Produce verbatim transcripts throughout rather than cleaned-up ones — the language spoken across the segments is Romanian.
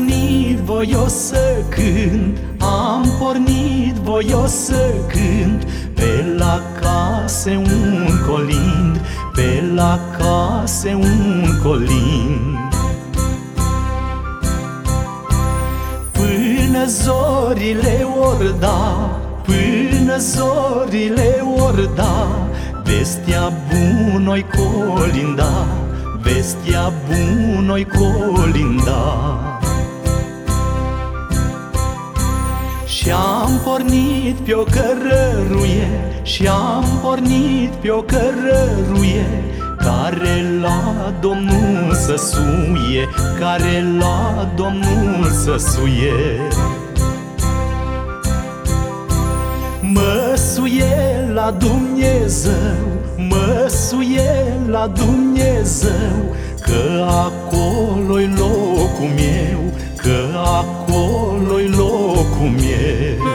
pornit voios să cânt, am pornit voios să cânt, pe la case un colind, pe la case un colind. Până zorile or da, până zorile or da, vestea bună-i colinda, vestea bună-i colinda. Și-am pornit pe-o cărăruie, și-am pornit pe-o cărăruie, care la Domnul să suie, care la Domnul să suie. Mă suie la Dumnezeu, mă suie la Dumnezeu, că acolo-i locul meu, că acolo-i locul meu.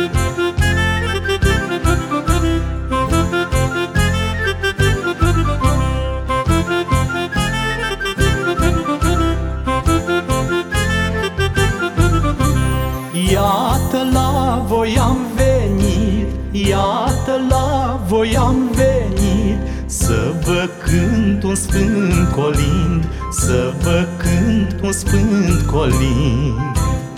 Iată la voi am venit, iată la voi am venit, să vă cânt un sfânt colind, să vă cânt un sfânt colind.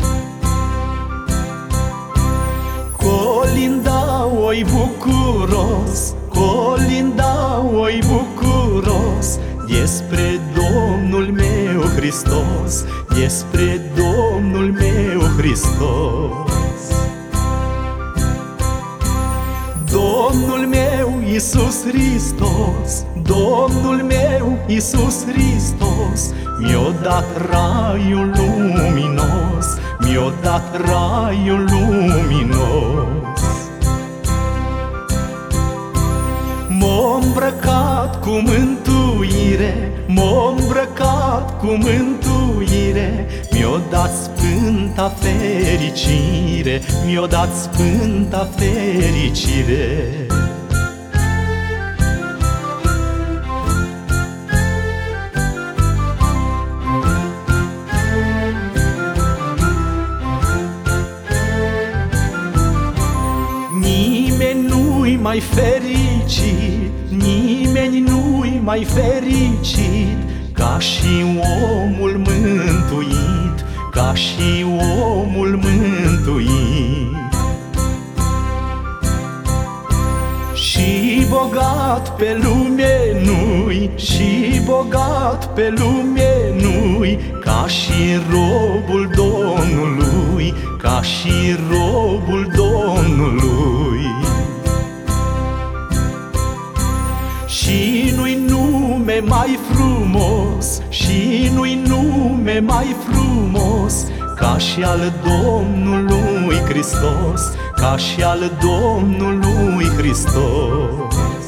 Colinda-oi bucuros, colinda-oi bucuros, despre Domnul meu Hristos, despre Domnul meu Hristos. Domnul meu Iisus Hristos, Domnul meu Iisus Hristos, mi-a dat raiul luminos, mi-a dat raiul luminos. M-a îmbrăcat cu mântuire, m-a îmbrăcat cu mântuire, mi-a dat sfânta fericire, mi-a dat sfânta fericire. Nimeni nu-i mai fericit, nimeni nu-i mai fericit ca și omul mântuit, ca și omul mântuit. Și bogat pe lume nu-i, și bogat pe lume nu-i, ca și robul Domnului, ca și robul Domnului. Și nu-i nume mai frumos, și nu-i nume mai frumos, ca și al Domnului Hristos, ca și al Domnului Hristos.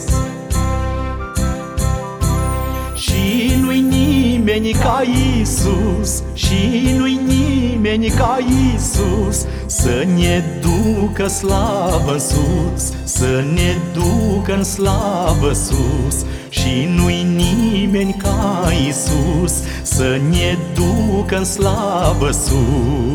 Și nu-i nimeni ca Iisus, și nu-i nimeni ca Iisus, să ne ducă slavă sus, să ne ducă în slavă sus. Și nu-i nimeni ca Iisus, să ne ducă în slavă sus.